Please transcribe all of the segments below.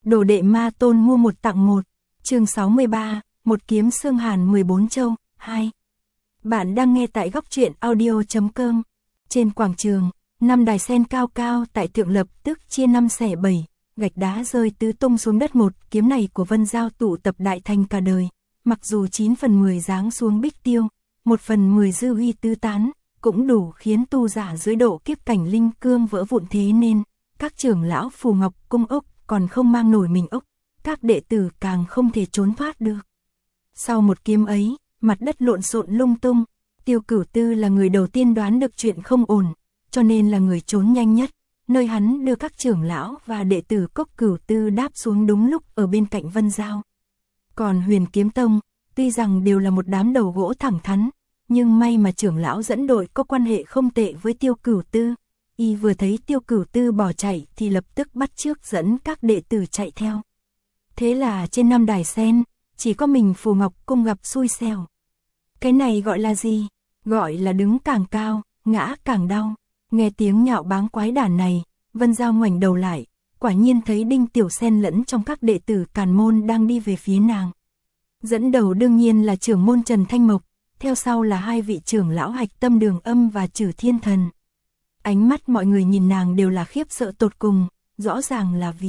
Đồ đệ ma tôn mua một tặng một. Chương 63, một kiếm xương hàn 14 châu, 2. Bạn đang nghe tại góc truyện audio.com. Trên quảng trường, 5 đài sen cao cao tại tượng lập tức chia 5 xẻ 7, gạch đá rơi tứ tung xuống đất. Một kiếm này của Vân Giao tụ tập đại thành cả đời, mặc dù 9 phần 10 giáng xuống Bích Tiêu, 1 phần 10 dư uy tứ tán, cũng đủ khiến tu giả dưới độ kiếp cảnh linh cương vỡ vụn. Thế nên, các trưởng lão Phù Ngọc Cung ốc còn không mang nổi mình ốc, các đệ tử càng không thể trốn thoát được. Sau một kiếm ấy, mặt đất lộn xộn lung tung, Tiêu Cửu Tư là người đầu tiên đoán được chuyện không ổn, cho nên là người trốn nhanh nhất, nơi hắn đưa các trưởng lão và đệ tử Cốc Cửu Tư đáp xuống đúng lúc ở bên cạnh Vân Giao. Còn Huyền Kiếm Tông, tuy rằng đều là một đám đầu gỗ thẳng thắn, nhưng may mà trưởng lão dẫn đội có quan hệ không tệ với Tiêu Cửu Tư. Y vừa thấy Tiêu Cửu Tư bỏ chạy thì lập tức bắt chước dẫn các đệ tử chạy theo. Thế là trên 5 đài sen, chỉ có mình Phù Ngọc Cung gặp xui xẻo. Cái này gọi là gì? Gọi là đứng càng cao, ngã càng đau. Nghe tiếng nhạo báng quái đản này, Vân Giao ngoảnh đầu lại, quả nhiên thấy Đinh Tiểu Sen lẫn trong các đệ tử Càn Môn đang đi về phía nàng. Dẫn đầu đương nhiên là trưởng môn Trần Thanh Mộc, theo sau là 2 vị trưởng lão Hạch Tâm Đường Âm và Trử Thiên Thần. Ánh mắt mọi người nhìn nàng đều là khiếp sợ tột cùng, rõ ràng là vì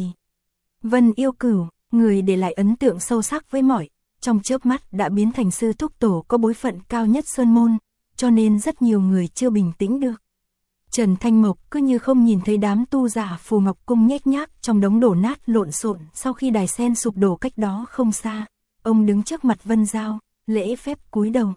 Vân Yêu Cửu, người để lại ấn tượng sâu sắc với mọi, trong chớp mắt đã biến thành sư thúc tổ có bối phận cao nhất Sơn Môn, cho nên rất nhiều người chưa bình tĩnh được. Trần Thanh Mộc cứ như không nhìn thấy đám tu giả Phù Ngọc Cung nhếch nhác trong đống đổ nát lộn xộn sau khi đài sen sụp đổ cách đó không xa. Ông đứng trước mặt Vân Giao, lễ phép cúi đầu.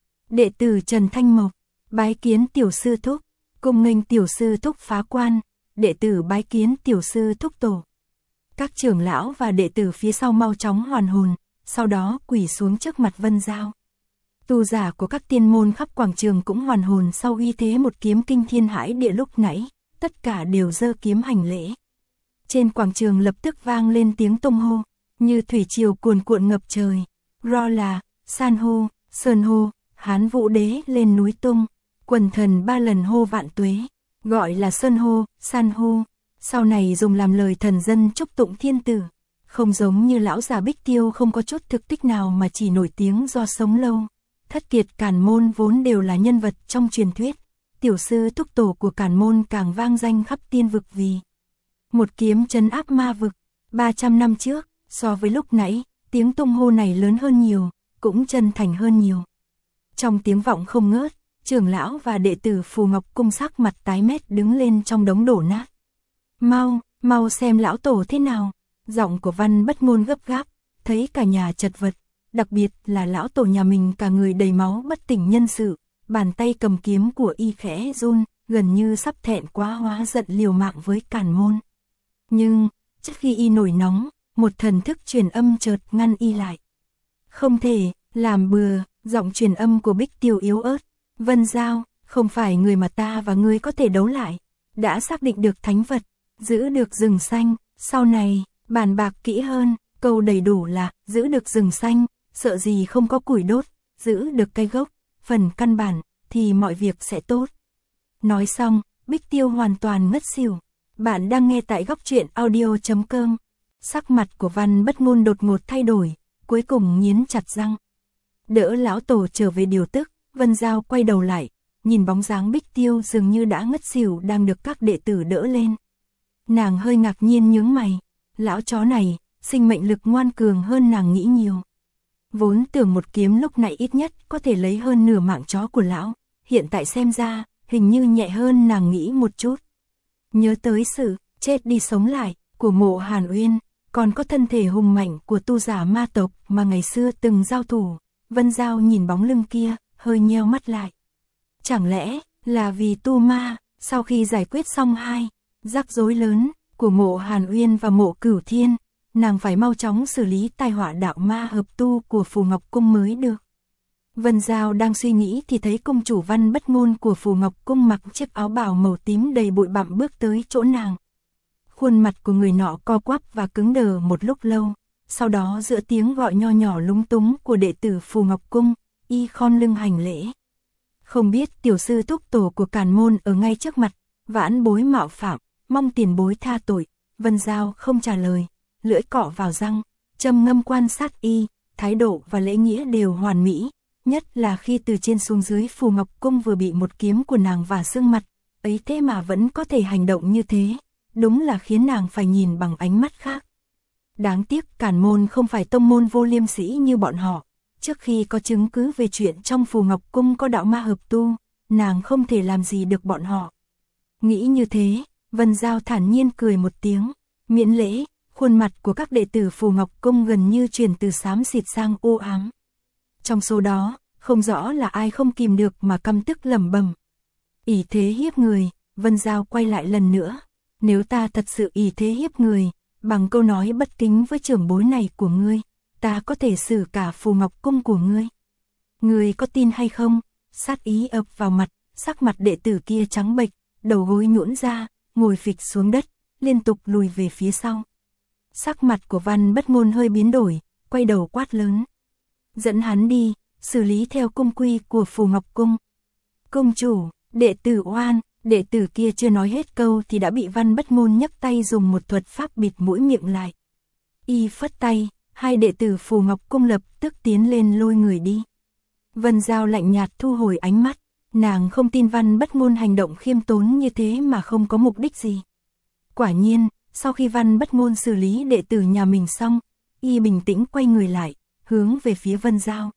Đệ tử Trần Thanh Mộc, bái kiến tiểu sư thúc, cùng nghênh tiểu sư thúc phá quan, đệ tử bái kiến tiểu sư thúc tổ. Các trưởng lão và đệ tử phía sau mau chóng hoàn hồn, sau đó quỳ xuống trước mặt Vân Giao. Tu giả của các tiên môn khắp quảng trường cũng hoàn hồn sau uy thế một kiếm kinh thiên hãi địa lúc nãy, tất cả đều giơ kiếm hành lễ. Trên quảng trường lập tức vang lên tiếng tung hô, như thủy triều cuồn cuộn ngập trời. Ro là, san hô, sơn hô, Hán Vũ Đế lên núi tung, quần thần 3 lần hô vạn tuế, gọi là sơn hô, san hô, sau này dùng làm lời thần dân chúc tụng thiên tử. Không giống như lão già Bích Tiêu không có chút thực tích nào mà chỉ nổi tiếng do sống lâu. Thất kiệt Càn Môn vốn đều là nhân vật trong truyền thuyết, tiểu sư thúc tổ của Càn Môn càng vang danh khắp tiên vực vì một kiếm trấn áp ma vực. 300 năm trước, so với lúc nãy, tiếng tung hô này lớn hơn nhiều, cũng chân thành hơn nhiều. Trong tiếng vọng không ngớt, trưởng lão và đệ tử Phù Ngọc Cung sắc mặt tái mét đứng lên trong đống đổ nát. Mau xem lão tổ thế nào. Giọng của Văn Bất Ngôn gấp gáp, thấy cả nhà chật vật, đặc biệt là lão tổ nhà mình cả người đầy máu bất tỉnh nhân sự, bàn tay cầm kiếm của y khẽ run, gần như sắp thẹn quá hóa giận liều mạng với Càn Môn. Nhưng, trước khi y nổi nóng, một thần thức truyền âm chợt ngăn y lại. Không thể, làm bừa, giọng truyền âm của Bích Tiêu yếu ớt. Vân Giao, không phải người mà ta và ngươi có thể đấu lại. Đã xác định được thánh vật, giữ được rừng xanh, sau này, bàn bạc kỹ hơn, câu đầy đủ là, giữ được rừng xanh, sợ gì không có củi đốt, giữ được cây gốc, phần căn bản, thì mọi việc sẽ tốt. Nói xong, Bích Tiêu hoàn toàn ngất xỉu. Bạn đang nghe tại góc truyện audio.com. Sắc mặt của Văn Bất Ngôn đột ngột thay đổi, cuối cùng nghiến chặt răng. Đỡ lão tổ trở về điều tức, Vân Giao quay đầu lại, nhìn bóng dáng Bích Tiêu dường như đã ngất xỉu đang được các đệ tử đỡ lên. Nàng hơi ngạc nhiên nhướng mày, lão chó này, sinh mệnh lực ngoan cường hơn nàng nghĩ nhiều. Vốn tưởng một kiếm lúc này ít nhất có thể lấy hơn nửa mạng chó của lão, hiện tại xem ra, hình như nhẹ hơn nàng nghĩ một chút. Nhớ tới sự chết đi sống lại của Mộ Hàn Uyên, còn có thân thể hùng mạnh của tu giả ma tộc mà ngày xưa từng giao thủ, Vân Giao nhìn bóng lưng kia, hơi nheo mắt lại. Chẳng lẽ là vì tu ma, sau khi giải quyết xong hai rắc rối lớn của Mộ Hàn Uyên và Mộ Cửu Thiên, nàng phải mau chóng xử lý tai họa đạo ma hợp tu của Phù Ngọc Cung mới được. Vân Giao đang suy nghĩ thì thấy công chủ Văn Bất Ngôn của Phù Ngọc Cung mặc chiếc áo bào màu tím đầy bụi bặm bước tới chỗ nàng. Khuôn mặt của người nọ co quắp và cứng đờ một lúc lâu, sau đó giữa tiếng gọi nho nhỏ lúng túng của đệ tử Phù Ngọc Cung, y khom lưng hành lễ. Không biết tiểu sư thúc tổ của Càn Môn ở ngay trước mặt, vãn bối mạo phạm, mong tiền bối tha tội. Vân Giao không trả lời, lưỡi cọ vào răng, trầm ngâm quan sát y, thái độ và lễ nghĩa đều hoàn mỹ, nhất là khi từ trên xuống dưới Phù Ngọc Cung vừa bị một kiếm của nàng vả sưng mặt, ấy thế mà vẫn có thể hành động như thế, đúng là khiến nàng phải nhìn bằng ánh mắt khác. Đáng tiếc Càn Môn không phải tông môn vô liêm sỉ như bọn họ, trước khi có chứng cứ về chuyện trong Phù Ngọc Cung có đạo ma hợp tu, nàng không thể làm gì được bọn họ. Nghĩ như thế, Vân Giao thản nhiên cười một tiếng, miễn lễ, khuôn mặt của các đệ tử Phù Ngọc Cung gần như chuyển từ xám xịt sang u ám. Trong số đó, không rõ là ai không kìm được mà căm tức lẩm bẩm. Ỷ thế hiếp người, Vân Giao quay lại lần nữa, nếu ta thật sự ỷ thế hiếp người, bằng câu nói bất kính với trưởng bối này của ngươi, ta có thể xử cả Phù Ngọc Cung của ngươi. Ngươi có tin hay không? Sát ý ập vào mặt, sắc mặt đệ tử kia trắng bệch, đầu gối nhũn ra, ngồi phịch xuống đất, liên tục lùi về phía sau. Sắc mặt của Văn Bất Ngôn hơi biến đổi, quay đầu quát lớn. Dẫn hắn đi, xử lý theo cung quy của Phù Ngọc Cung. Cung chủ, đệ tử oan, đệ tử kia chưa nói hết câu thì đã bị Văn Bất Ngôn nhấc tay dùng một thuật pháp bịt mũi miệng lại. Y phất tay, hai đệ tử Phù Ngọc Cung lập tức tiến lên lôi người đi. Vân Giao lạnh nhạt thu hồi ánh mắt, nàng không tin Văn Bất Ngôn hành động khiêm tốn như thế mà không có mục đích gì. Quả nhiên, sau khi Văn Bất Ngôn xử lý đệ tử nhà mình xong, y bình tĩnh quay người lại, hướng về phía Vân Giao.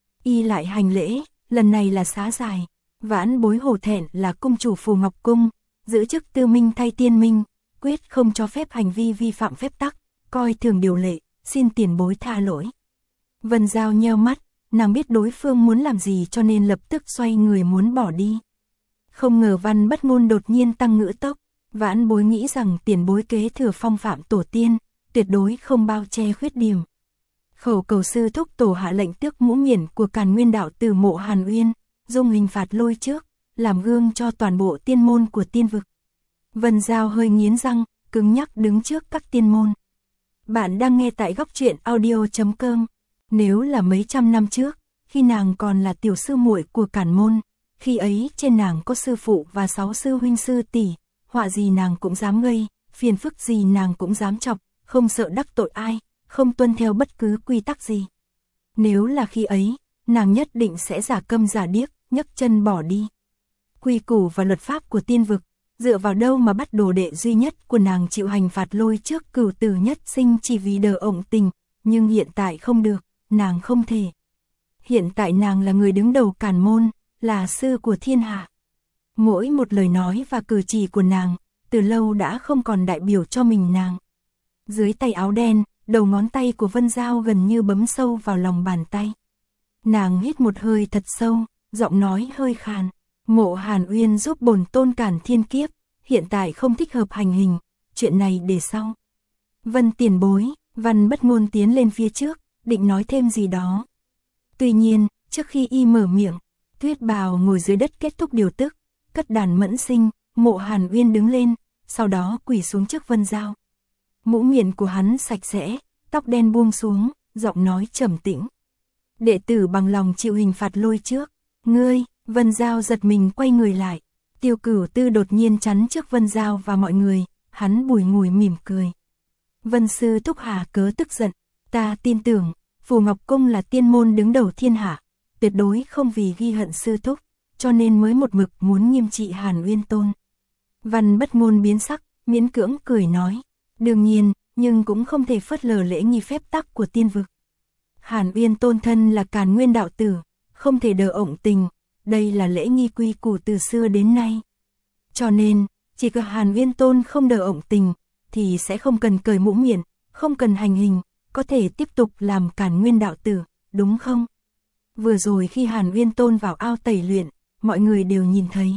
Y lại hành lễ, lần này là xá dài, vãn bối hổ thẹn là cung chủ Phù Ngọc Cung, giữ chức tư minh thay tiên minh, quyết không cho phép hành vi vi phạm phép tắc, coi thường điều lệ, xin tiền bối tha lỗi. Vân Giao nheo mắt, nàng biết đối phương muốn làm gì cho nên lập tức xoay người muốn bỏ đi. Không ngờ Văn Bất Ngôn đột nhiên tăng ngữ tốc, vãn bối nghĩ rằng tiền bối kế thừa phong phạm tổ tiên, tuyệt đối không bao che khuyết điểm. Khẩu cầu sư thúc tổ hạ lệnh tước mũ miễn của Càn Nguyên đạo tử Mộ Hàn Uyên, dùng hình phạt lôi trước, làm gương cho toàn bộ tiên môn của tiên vực. Vân Giao hơi nghiến răng, cứng nhắc đứng trước các tiên môn. Bạn đang nghe tại Góc Truyện Audio.com. Nếu là mấy trăm năm trước, khi nàng còn là tiểu sư muội của Càn Môn, khi ấy trên nàng có sư phụ và 6 sư huynh sư tỷ, họa gì nàng cũng dám gây, phiền phức gì nàng cũng dám chọc, không sợ đắc tội ai, không tuân theo bất cứ quy tắc gì. Nếu là khi ấy, nàng nhất định sẽ giả câm giả điếc, nhấc chân bỏ đi. Quy củ và luật pháp của tiên vực, dựa vào đâu mà bắt đồ đệ duy nhất của nàng chịu hành phạt lôi trước cửu tử nhất sinh chỉ vì đờ ổng tình, nhưng hiện tại không được, nàng không thể. Hiện tại nàng là người đứng đầu Càn Môn, là sư của thiên hạ. Mỗi một lời nói và cử chỉ của nàng, từ lâu đã không còn đại biểu cho mình nàng. Dưới tay áo đen, đầu ngón tay của Vân Giao gần như bấm sâu vào lòng bàn tay. Nàng hít một hơi thật sâu, giọng nói hơi khàn. Mộ Hàn Uyên giúp bổn tôn cản thiên kiếp, hiện tại không thích hợp hành hình, chuyện này để sau. Vân tiền bối, Văn Bất Ngôn tiến lên phía trước, định nói thêm gì đó. Tuy nhiên, trước khi y mở miệng, Tuyết Bào ngồi dưới đất kết thúc điều tức, cất đàn mẫn sinh, Mộ Hàn Uyên đứng lên, sau đó quỳ xuống trước Vân Giao. Mũ miệng của hắn sạch sẽ, tóc đen buông xuống, giọng nói trầm tĩnh. Đệ tử bằng lòng chịu hình phạt lôi trước. Ngươi, Vân Giao giật mình quay người lại. Tiêu Cửu Tư đột nhiên chắn trước Vân Giao và mọi người, hắn bùi ngùi mỉm cười. Vân sư thúc hà cớ tức giận, ta tin tưởng, Phù Ngọc Cung là tiên môn đứng đầu thiên hạ, tuyệt đối không vì ghi hận sư thúc, cho nên mới một mực muốn nghiêm trị Hàn Uyên Tôn. Văn Bất Ngôn biến sắc, miễn cưỡng cười nói, đương nhiên, nhưng cũng không thể phớt lờ lễ nghi phép tắc của tiên vực. Hàn Uyên Tôn thân là Càn Nguyên đạo tử, không thể đờ ổng tình, đây là lễ nghi quy củ từ xưa đến nay. Cho nên, chỉ cần Hàn Uyên Tôn không đờ ổng tình, thì sẽ không cần cởi mũ miễn, không cần hành hình, có thể tiếp tục làm Càn Nguyên đạo tử, đúng không? Vừa rồi khi Hàn Uyên Tôn vào ao tẩy luyện, mọi người đều nhìn thấy.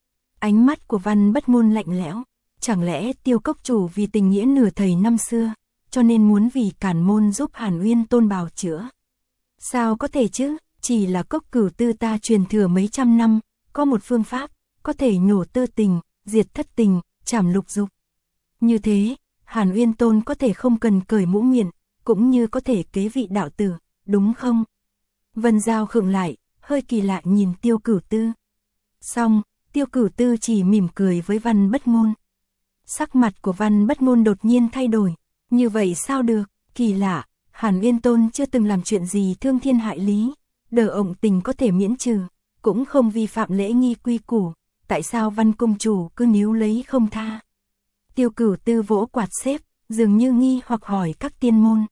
Ánh mắt của Văn Bất Ngôn lạnh lẽo, chẳng lẽ Tiêu cốc chủ vì tình nghĩa nửa thầy năm xưa, cho nên muốn vì Càn Môn giúp Hàn Uyên Tôn bào chữa? Sao có thể chứ, chỉ là Cốc Cửu Tư ta truyền thừa mấy trăm năm, có một phương pháp, có thể nhổ tơ tình, diệt thất tình, trảm lục dục. Như thế, Hàn Uyên Tôn có thể không cần cởi mũ miễn, cũng như có thể kế vị đạo tử, đúng không? Vân Giao khựng lại, hơi kỳ lạ nhìn Tiêu Cửu Tư. Xong, Tiêu Cửu Tư chỉ mỉm cười với Văn Bất Ngôn. Sắc mặt của Văn Bất Ngôn đột nhiên thay đổi, Như vậy sao được, kỳ lạ, Hàn Uyên Tôn chưa từng làm chuyện gì thương thiên hại lý, đờ ộng tình có thể miễn trừ, cũng không vi phạm lễ nghi quy củ, tại sao Văn công chủ cứ níu lấy không tha? Tiêu Cửu Tư vỗ quạt xếp, dường như nghi hoặc hỏi các tiên môn.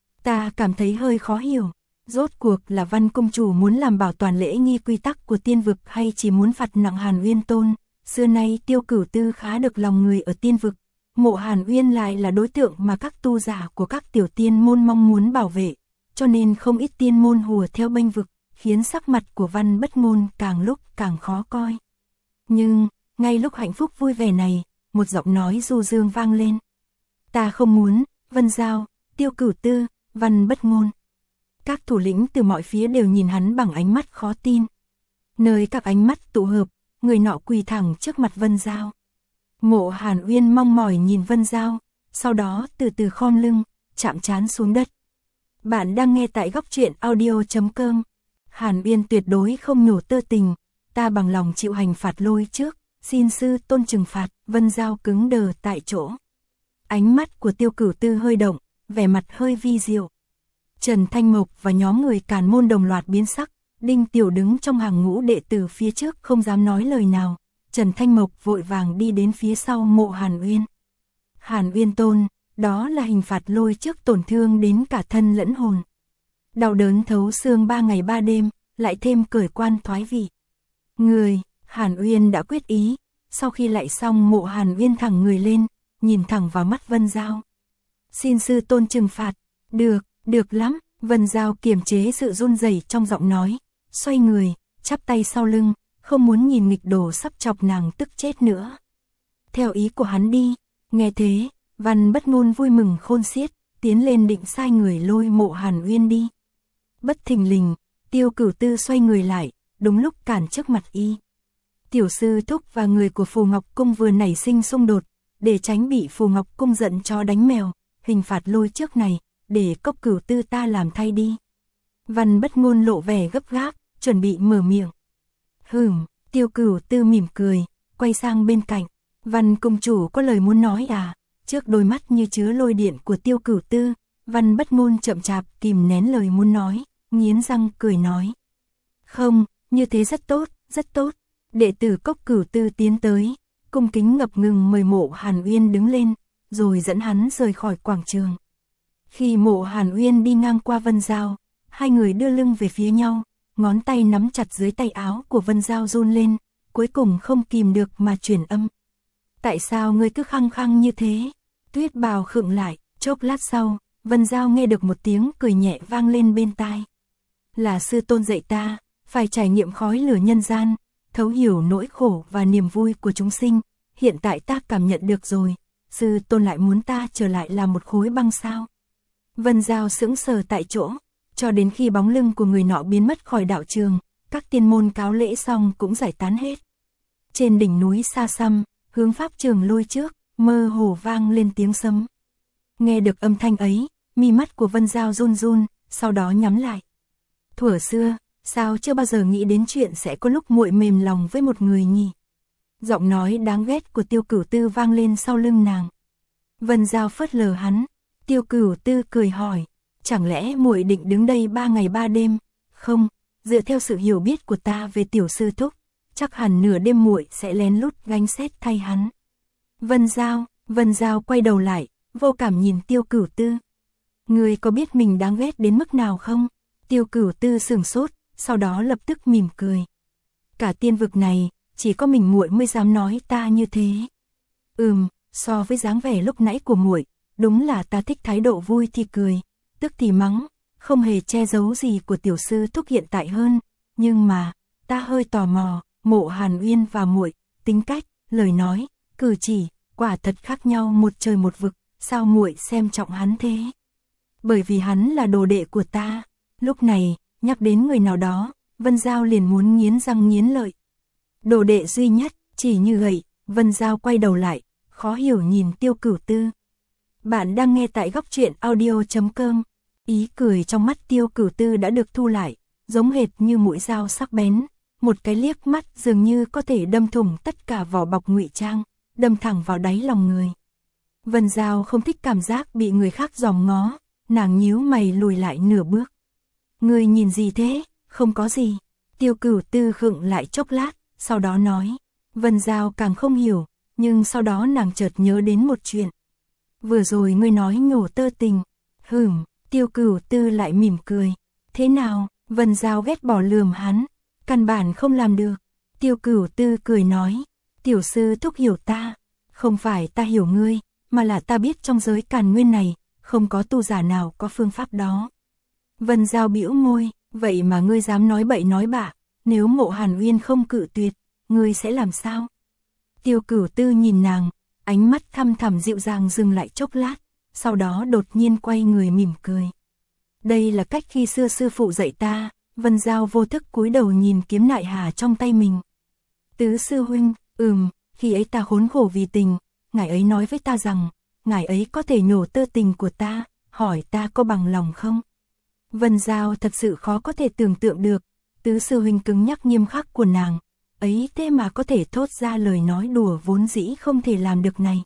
Ta cảm thấy hơi khó hiểu, rốt cuộc là Văn công chủ muốn làm bảo toàn lễ nghi quy tắc của tiên vực hay chỉ muốn phạt nặng Hàn Uyên Tôn? Xưa nay Tiêu Cửu Tư khá được lòng người ở tiên vực, Mộ Hàn Uyên lại là đối tượng mà các tu giả của các tiểu tiên môn mong muốn bảo vệ, cho nên không ít tiên môn hùa theo bênh vực, khiến sắc mặt của Văn Bất Ngôn càng lúc càng khó coi. Nhưng, ngay lúc hạnh phúc vui vẻ này, một giọng nói du dương vang lên. Ta không muốn, Vân Giao, Tiêu Cửu Tư, Văn Bất Ngôn. Các thủ lĩnh từ mọi phía đều nhìn hắn bằng ánh mắt khó tin. Nơi các ánh mắt tụ hợp, người nọ quỳ thẳng trước mặt Vân Giao. Mộ Hàn Uyên mong mỏi nhìn Vân Giao, sau đó từ từ khom lưng, chạm trán xuống đất. Bạn đang nghe tại góc truyện audio.com. Hàn Uyên tuyệt đối không nhổ tơ tình, ta bằng lòng chịu hành phạt lôi trước, xin sư tôn trừng phạt. Vân Giao cứng đờ tại chỗ. Ánh mắt của Tiêu Cửu Tư hơi động, vẻ mặt hơi vi diệu. Trần Thanh Mộc và nhóm người Càn Môn đồng loạt biến sắc, Đinh Tiểu đứng trong hàng ngũ đệ tử phía trước không dám nói lời nào. Trần Thanh Mộc vội vàng đi đến phía sau Mộ Hàn Uyên. Hàn Uyên Tôn, đó là hình phạt lôi trước tổn thương đến cả thân lẫn hồn. Đau đớn thấu xương 3 ngày 3 đêm, lại thêm cởi quan thoái vị. Người, Hàn Uyên đã quyết ý, sau khi lại xong Mộ Hàn Uyên thẳng người lên, nhìn thẳng vào mắt Vân Giao. Xin sư tôn trừng phạt, được lắm, Vân Giao kiềm chế sự run rẩy trong giọng nói, xoay người, chắp tay sau lưng, không muốn nhìn nghịch đồ sắp chọc nàng tức chết nữa. Theo ý của hắn đi, nghe thế, Văn Bất Ngôn vui mừng khôn xiết, tiến lên định sai người lôi Mộ Hàn Uyên đi. Bất thình lình, Tiêu Cửu Tư xoay người lại, đúng lúc cản trước mặt y. Tiểu sư thúc và người của Phù Ngọc Cung vừa nảy sinh xung đột, để tránh bị Phù Ngọc Cung giận chó đánh mèo, hình phạt lôi trước này, để Cốc Cửu Tư ta làm thay đi. Văn Bất Ngôn lộ vẻ gấp gáp, chuẩn bị mở miệng. Tiêu Cửu Tư mỉm cười, quay sang bên cạnh. Văn công chủ có lời muốn nói à? Trước đôi mắt như chứa lôi điện của Tiêu Cửu Tư, Văn Bất Ngôn chậm chạp kìm nén lời muốn nói, nghiến răng cười nói. Không, như thế rất tốt, rất tốt. Đệ tử Cốc Cửu Tư tiến tới, cung kính ngập ngừng mời Mộ Hàn Uyên đứng lên, rồi dẫn hắn rời khỏi quảng trường. Khi Mộ Hàn Uyên đi ngang qua Vân Giao, hai người đưa lưng về phía nhau, ngón tay nắm chặt dưới tay áo của Vân Giao run lên, cuối cùng không kìm được mà chuyển âm. Tại sao ngươi cứ khăng khăng như thế? Tuyết Bào khựng lại, chốc lát sau, Vân Giao nghe được một tiếng cười nhẹ vang lên bên tai. Là sư tôn dạy ta, phải trải nghiệm khói lửa nhân gian, thấu hiểu nỗi khổ và niềm vui của chúng sinh, hiện tại ta cảm nhận được rồi, sư tôn lại muốn ta trở lại làm một khối băng sao? Vân Giao sững sờ tại chỗ, cho đến khi bóng lưng của người nọ biến mất khỏi đạo trường, các tiên môn cáo lễ xong cũng giải tán hết. Trên đỉnh núi xa xăm, hướng pháp trường lôi trước, mơ hồ vang lên tiếng sấm. Nghe được âm thanh ấy, mi mắt của Vân Giao run run, sau đó nhắm lại. Thuở xưa, sao chưa bao giờ nghĩ đến chuyện sẽ có lúc muội mềm lòng với một người nhỉ? Giọng nói đáng ghét của Tiêu Cửu Tư vang lên sau lưng nàng. Vân Giao phớt lờ hắn. Tiêu Cửu Tư cười hỏi, chẳng lẽ muội định đứng đây 3 ngày 3 đêm? Không, dựa theo sự hiểu biết của ta về tiểu sư thúc, chắc hẳn nửa đêm muội sẽ lén lút gánh xét thay hắn. Vân Giao quay đầu lại, vô cảm nhìn Tiêu Cửu Tư. Ngươi có biết mình đáng ghét đến mức nào không? Tiêu Cửu Tư sửng sốt, sau đó lập tức mỉm cười. Cả tiên vực này, chỉ có mình muội mới dám nói ta như thế. So với dáng vẻ lúc nãy của muội, đúng là ta thích thái độ vui thì cười, tức thì mắng, không hề che giấu gì của tiểu sư thúc hiện tại hơn, nhưng mà, ta hơi tò mò, Mộ Hàn Uyên và muội, tính cách, lời nói, cử chỉ, quả thật khác nhau một trời một vực, sao muội xem trọng hắn thế? Bởi vì hắn là đồ đệ của ta. Lúc này, nhắc đến người nào đó, Vân Giao liền muốn nghiến răng nghiến lợi. Đồ đệ duy nhất, chỉ như vậy, Vân Giao quay đầu lại, khó hiểu nhìn Tiêu Cửu Tư. Bạn đang nghe tại góc truyện audio.com. Ý cười trong mắt Tiêu Cửu Tư đã được thu lại, giống hệt như mũi dao sắc bén, một cái liếc mắt dường như có thể đâm thủng tất cả vỏ bọc ngụy trang, đâm thẳng vào đáy lòng người. Vân Giao không thích cảm giác bị người khác dòm ngó, nàng nhíu mày lùi lại nửa bước. Ngươi nhìn gì thế? Không có gì. Tiêu Cửu Tư khựng lại chốc lát, sau đó nói. Vân Giao càng không hiểu, nhưng sau đó nàng chợt nhớ đến một chuyện. Vừa rồi ngươi nói nhổ tơ tình. Tiêu Cửu Tư lại mỉm cười. Thế nào? Vân Giao ghét bỏ lườm hắn. Căn bản không làm được. Tiêu Cửu Tư cười nói. Tiểu sư thúc hiểu ta. Không phải ta hiểu ngươi, mà là ta biết trong giới Càn Nguyên này, không có tu giả nào có phương pháp đó. Vân Giao bĩu môi. Vậy mà ngươi dám nói bậy nói bạ, nếu Mộ Hàn Uyên không cự tuyệt, ngươi sẽ làm sao? Tiêu Cửu Tư nhìn nàng, ánh mắt thăm thẳm dịu dàng dừng lại chốc lát, sau đó đột nhiên quay người mỉm cười. Đây là cách khi xưa sư phụ dạy ta. Vân Giao vô thức cúi đầu nhìn kiếm nại hà trong tay mình. Tứ sư huynh, khi ấy ta khốn khổ vì tình, ngài ấy nói với ta rằng, ngài ấy có thể nhổ tơ tình của ta, hỏi ta có bằng lòng không? Vân Giao thật sự khó có thể tưởng tượng được, tứ sư huynh cứng nhắc nghiêm khắc của nàng, ấy thế mà có thể thốt ra lời nói đùa vốn dĩ không thể làm được này.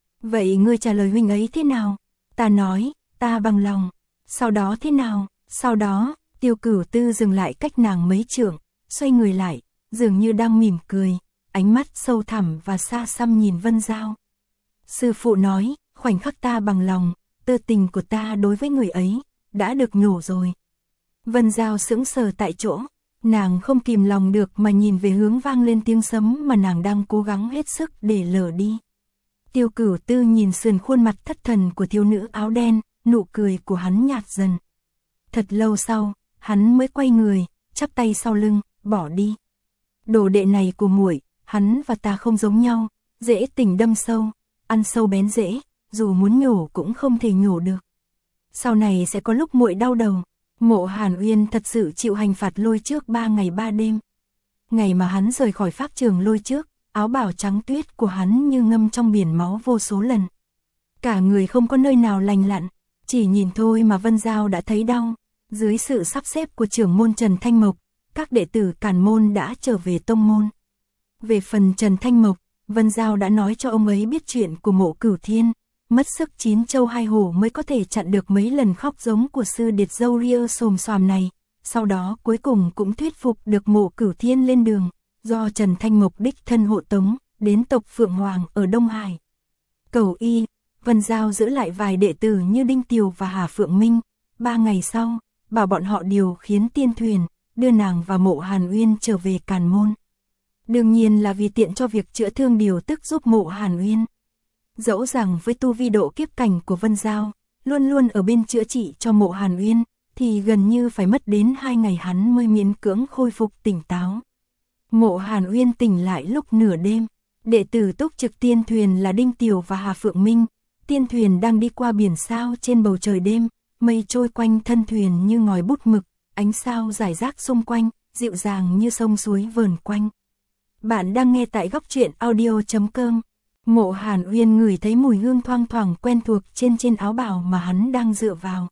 Vậy ngươi trả lời huynh ấy thế nào? Ta nói, ta bằng lòng. Sau đó thế nào? Sau đó, Tiêu Cửu Tư dừng lại cách nàng mấy trượng, xoay người lại, dường như đang mỉm cười, ánh mắt sâu thẳm và xa xăm nhìn Vân Giao. Sư phụ nói, khoảnh khắc ta bằng lòng, tơ tình của ta đối với người ấy đã được nhổ rồi. Vân Giao sững sờ tại chỗ, nàng không kìm lòng được mà nhìn về hướng vang lên tiếng sấm mà nàng đang cố gắng hết sức để lờ đi. Tiêu Cửu Tư nhìn sườn khuôn mặt thất thần của thiếu nữ áo đen, nụ cười của hắn nhạt dần. Thật lâu sau, hắn mới quay người, chắp tay sau lưng, bỏ đi. Đồ đệ này của muội, hắn và ta không giống nhau, dễ tình đâm sâu, ăn sâu bén rễ, dù muốn nhổ cũng không thể nhổ được. Sau này sẽ có lúc muội đau đầu. Mộ Hàn Uyên thật sự chịu hành phạt lôi trước 3 ngày 3 đêm. Ngày mà hắn rời khỏi pháp trường lôi trước, áo bào trắng tuyết của hắn như ngâm trong biển máu vô số lần. Cả người không có nơi nào lành lặn, chỉ nhìn thôi mà Vân Giao đã thấy đau. Dưới sự sắp xếp của trưởng môn Trần Thanh Mộc, các đệ tử Càn môn đã trở về tông môn. Về phần Trần Thanh Mộc, Vân Giao đã nói cho ông ấy biết chuyện của Mộ Cửu Thiên. Mất sức 9 châu 2 hổ mới có thể chặn được mấy lần khóc giống của sư điệt dâu ria xồm xoàm này. Sau đó cuối cùng cũng thuyết phục được Mộ Cửu Thiên lên đường, do Trần Thanh Mộc đích thân hộ tống, đến tộc Phượng Hoàng ở Đông Hải. Cầu y, Vân Giao giữ lại vài đệ tử như Đinh Tiều và Hà Phượng Minh. 3 ngày sau, bảo bọn họ điều khiến tiên thuyền, đưa nàng và Mộ Hàn Uyên trở về Càn môn. Đương nhiên là vì tiện cho việc chữa thương điều tức giúp Mộ Hàn Uyên. Dẫu rằng với tu vi độ kiếp cảnh của Vân Giao, luôn luôn ở bên chữa trị cho Mộ Hàn Uyên, thì gần như phải mất đến 2 ngày hắn mới miễn cưỡng khôi phục tỉnh táo. Mộ Hàn Uyên tỉnh lại lúc nửa đêm, đệ tử túc trực tiên thuyền là Đinh Tiều và Hà Phượng Minh. Tiên thuyền đang đi qua biển sao trên bầu trời đêm, mây trôi quanh thân thuyền như ngòi bút mực, ánh sao rải rác xung quanh, dịu dàng như sông suối vờn quanh. Bạn đang nghe tại góc truyện audio.com. Mộ Hàn Uyên ngửi thấy mùi hương thoang thoảng quen thuộc trên áo bào mà hắn đang dựa vào.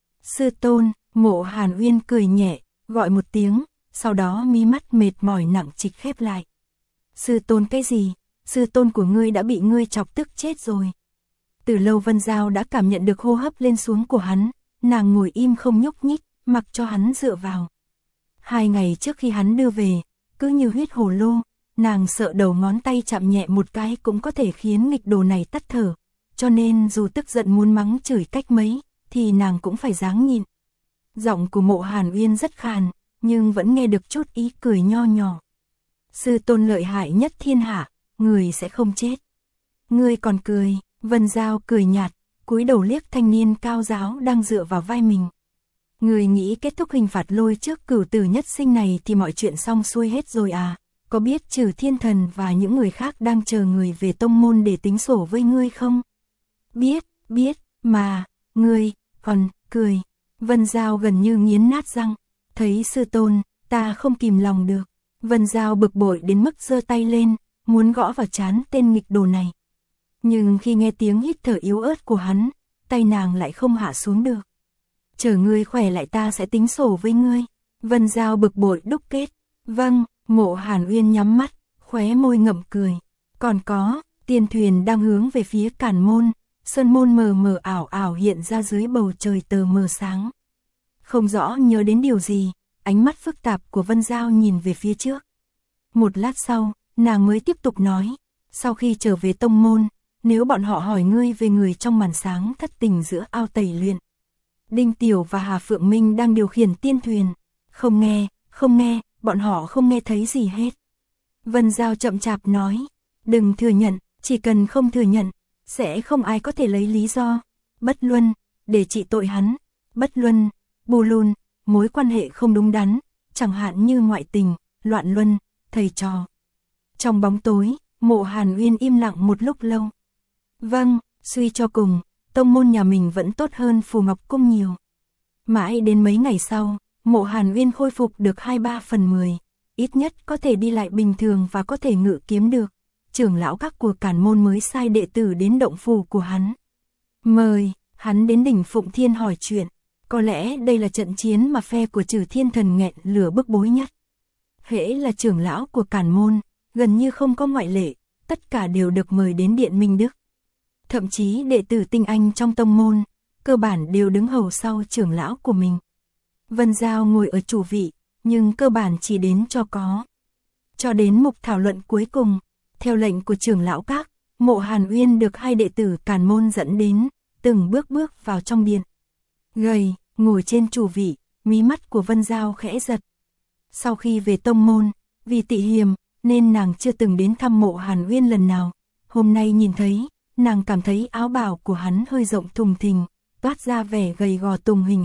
Sư tôn, Mộ Hàn Uyên cười nhẹ, gọi một tiếng, sau đó mí mắt mệt mỏi nặng trịch khép lại. Sư tôn cái gì? Sư tôn của ngươi đã bị ngươi chọc tức chết rồi. Từ lâu Vân Giao đã cảm nhận được hô hấp lên xuống của hắn, nàng ngồi im không nhúc nhích, mặc cho hắn dựa vào. 2 ngày trước khi hắn đưa về, cứ như huyết hồ lô, nàng sợ đầu ngón tay chạm nhẹ một cái cũng có thể khiến nghịch đồ này tắt thở, cho nên dù tức giận muốn mắng chửi cách mấy, thì nàng cũng phải ráng nhịn. Giọng của Mộ Hàn Uyên rất khàn, nhưng vẫn nghe được chút ý cười nho nhỏ. Sư tôn lợi hại nhất thiên hạ, người sẽ không chết. Ngươi còn cười? Vân Giao cười nhạt, cúi đầu liếc thanh niên cao giáo đang dựa vào vai mình. Người nghĩ kết thúc hình phạt lôi trước cửu tử nhất sinh này thì mọi chuyện xong xuôi hết rồi à? Có biết Trừ Thiên Thần và những người khác đang chờ người về tông môn để tính sổ với ngươi không? Biết, mà, ngươi, còn, cười. Vân Giao gần như nghiến nát răng, thấy sư tôn, ta không kìm lòng được. Vân Giao bực bội đến mức giơ tay lên, muốn gõ vào trán tên nghịch đồ này. Nhưng khi nghe tiếng hít thở yếu ớt của hắn, tay nàng lại không hạ xuống được. Chờ ngươi khỏe lại ta sẽ tính sổ với ngươi. Vân Giao bực bội đúc kết. Vâng. Mộ Hàn Uyên nhắm mắt, khóe môi ngậm cười. Còn có, tiên thuyền đang hướng về phía Càn môn, sơn môn mờ mờ ảo ảo hiện ra dưới bầu trời tờ mờ sáng. Không rõ nhớ đến điều gì, ánh mắt phức tạp của Vân Giao nhìn về phía trước. Một lát sau, nàng mới tiếp tục nói, sau khi trở về tông môn, nếu bọn họ hỏi ngươi về người trong màn sáng thất tình giữa ao tẩy luyện. Đinh Tiểu và Hà Phượng Minh đang điều khiển tiên thuyền. Không nghe, bọn họ không nghe thấy gì hết. Vân Giao chậm chạp nói, đừng thừa nhận, chỉ cần không thừa nhận, sẽ không ai có thể lấy lý do, bất luân, để trị tội hắn, bất luân, bù lùn, mối quan hệ không đúng đắn, chẳng hạn như ngoại tình, loạn luân, thầy trò. Trong bóng tối, Mộ Hàn Uyên im lặng một lúc lâu. Vâng, suy cho cùng, tông môn nhà mình vẫn tốt hơn Phù Ngọc Cung nhiều. Mãi đến mấy ngày sau, Mộ Hàn Uyên khôi phục được 2/3/10, ít nhất có thể đi lại bình thường và có thể ngự kiếm được. Trưởng lão các của Cản môn mới sai đệ tử đến động phủ của hắn. Mời, hắn đến đỉnh Phụng Thiên hỏi chuyện. Có lẽ đây là trận chiến mà phe của Trừ Thiên Thần nghẹn lửa bức bối nhất. Hễ là trưởng lão của Cản môn, gần như không có ngoại lệ, tất cả đều được mời đến Điện Minh Đức. Thậm chí đệ tử tinh anh trong tông môn, cơ bản đều đứng hầu sau trưởng lão của mình. Vân Giao ngồi ở chủ vị, nhưng cơ bản chỉ đến cho có. Cho đến mục thảo luận cuối cùng, theo lệnh của trưởng lão các, Mộ Hàn Uyên được 2 đệ tử Càn môn dẫn đến, từng bước bước vào trong điện. Gầy, ngồi trên chủ vị, mí mắt của Vân Giao khẽ giật. Sau khi về tông môn, vì tị hiềm, nên nàng chưa từng đến thăm Mộ Hàn Uyên lần nào. Hôm nay nhìn thấy, nàng cảm thấy áo bào của hắn hơi rộng thùng thình, toát ra vẻ gầy gò tùng hình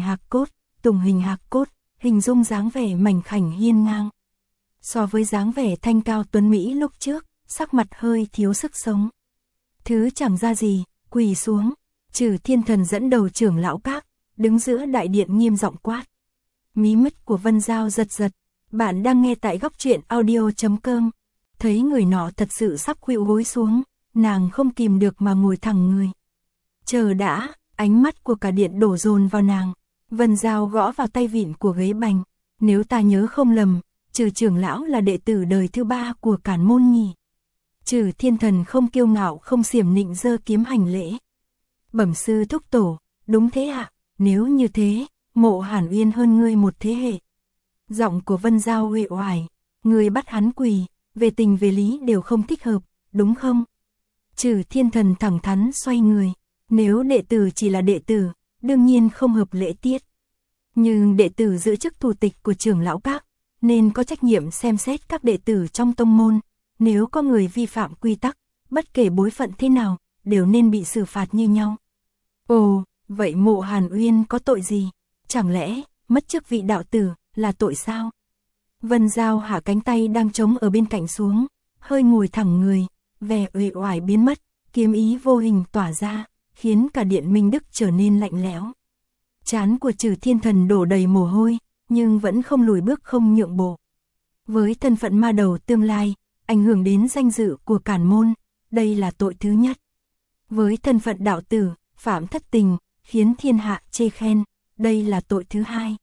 hạc cốt, hình dung dáng vẻ mảnh khảnh hiên ngang. So với dáng vẻ thanh cao tuấn mỹ lúc trước, sắc mặt hơi thiếu sức sống. Thứ chẳng ra gì, quỳ xuống, Trừ Thiên Thần dẫn đầu trưởng lão các, đứng giữa đại điện nghiêm giọng quát. Mí mắt của Vân Giao giật giật, bạn đang nghe tại góc truyện audio.com. Thấy người nọ thật sự sắp khuỵu gối xuống, nàng không kìm được mà ngồi thẳng người. Chờ đã, ánh mắt của cả điện đổ dồn vào nàng. Vân Giao gõ vào tay vịn của ghế bành. Nếu ta nhớ không lầm, Trừ trưởng lão là đệ tử đời thứ 3 của Cản môn nhỉ. Trừ Thiên Thần không kiêu ngạo không xiểm nịnh giơ kiếm hành lễ. Bẩm sư thúc tổ, đúng thế ạ, nếu như thế, Mộ Hàn Uyên hơn ngươi một thế hệ. Giọng của Vân Giao uể oải, ngươi bắt hắn quỳ, về tình về lý đều không thích hợp, đúng không? Trừ Thiên Thần thẳng thắn xoay người, nếu đệ tử chỉ là đệ tử, đương nhiên không hợp lễ tiết. Nhưng đệ tử giữ chức thủ tịch của trưởng lão các, nên có trách nhiệm xem xét các đệ tử trong tông môn. Nếu có người vi phạm quy tắc, bất kể bối phận thế nào, đều nên bị xử phạt như nhau. Ồ, vậy Mộ Hàn Uyên có tội gì? Chẳng lẽ, mất chức vị đạo tử, là tội sao? Vân Giao hạ cánh tay đang trống ở bên cạnh xuống, hơi ngồi thẳng người, vẻ uể oải biến mất, kiếm ý vô hình tỏa ra, khiến cả điện Minh Đức trở nên lạnh lẽo. Trán của Trừ Thiên Thần đổ đầy mồ hôi, nhưng vẫn không lùi bước không nhượng bộ. Với thân phận ma đầu tương lai, ảnh hưởng đến danh dự của Cản môn, đây là tội thứ nhất. Với thân phận đạo tử, phạm thất tình, khiến thiên hạ chê khen, đây là tội thứ hai.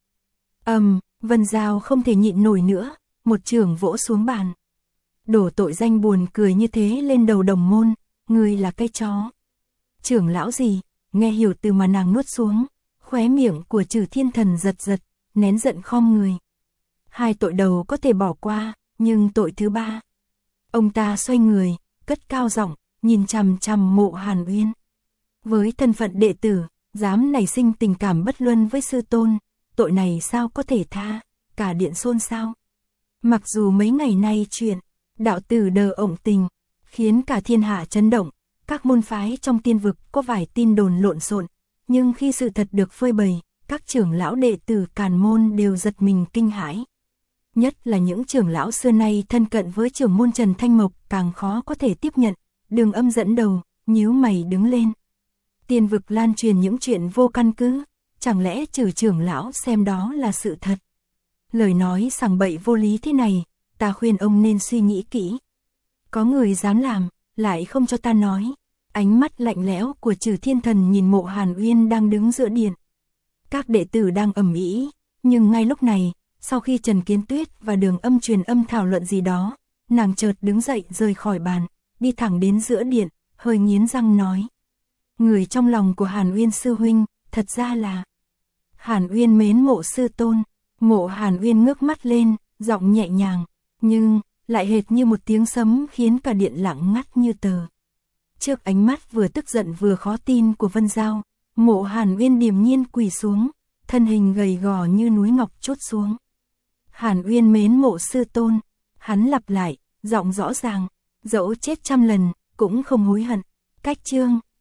Vân Giao không thể nhịn nổi nữa, một chưởng vỗ xuống bàn. Đổ tội danh buồn cười như thế lên đầu đồng môn, ngươi là cái chó. Trưởng lão gì, nghe hiểu từ mà nàng nuốt xuống, khóe miệng của Trừ Thiên Thần giật giật, nén giận khom người. 2 tội đầu có thể bỏ qua, nhưng tội thứ 3. Ông ta xoay người, cất cao giọng, nhìn chằm chằm Mộ Hàn Uyên. Với thân phận đệ tử, dám nảy sinh tình cảm bất luân với sư tôn, tội này sao có thể tha, cả điện xôn xao. Mặc dù mấy ngày nay chuyện đạo tử đờ ổng tình, khiến cả thiên hạ chấn động, các môn phái trong tiên vực có vài tin đồn lộn xộn, nhưng khi sự thật được phơi bày, các trưởng lão đệ tử Càn môn đều giật mình kinh hãi. Nhất là những trưởng lão xưa nay thân cận với trưởng môn Trần Thanh Mộc càng khó có thể tiếp nhận. Đường Âm dẫn đầu, nhíu mày đứng lên. Tiên vực lan truyền những chuyện vô căn cứ, chẳng lẽ Trừ trưởng lão xem đó là sự thật? Lời nói sằng bậy vô lý thế này, ta khuyên ông nên suy nghĩ kỹ. Có người dám làm, lại không cho ta nói. Ánh mắt lạnh lẽo của Trừ Thiên Thần nhìn Mộ Hàn Uyên đang đứng giữa điện. Các đệ tử đang ầm ĩ, nhưng ngay lúc này, sau khi Trần Kiến Tuyết và Đường Âm truyền âm thảo luận gì đó, nàng chợt đứng dậy rời khỏi bàn, đi thẳng đến giữa điện, hơi nghiến răng nói. người trong lòng của Hàn Uyên sư huynh, thật ra là... Hàn Uyên mến mộ sư tôn, Mộ Hàn Uyên ngước mắt lên, giọng nhẹ nhàng, nhưng lại hệt như một tiếng sấm khiến cả điện lặng ngắt như tờ. Trước ánh mắt vừa tức giận vừa khó tin của Vân Giao, Mộ Hàn Uyên điềm nhiên quỳ xuống, thân hình gầy gò như núi ngọc chốt xuống. Hàn Uyên mến mộ sư tôn, hắn lặp lại, giọng rõ ràng, dẫu chết trăm lần, cũng không hối hận. Cách chương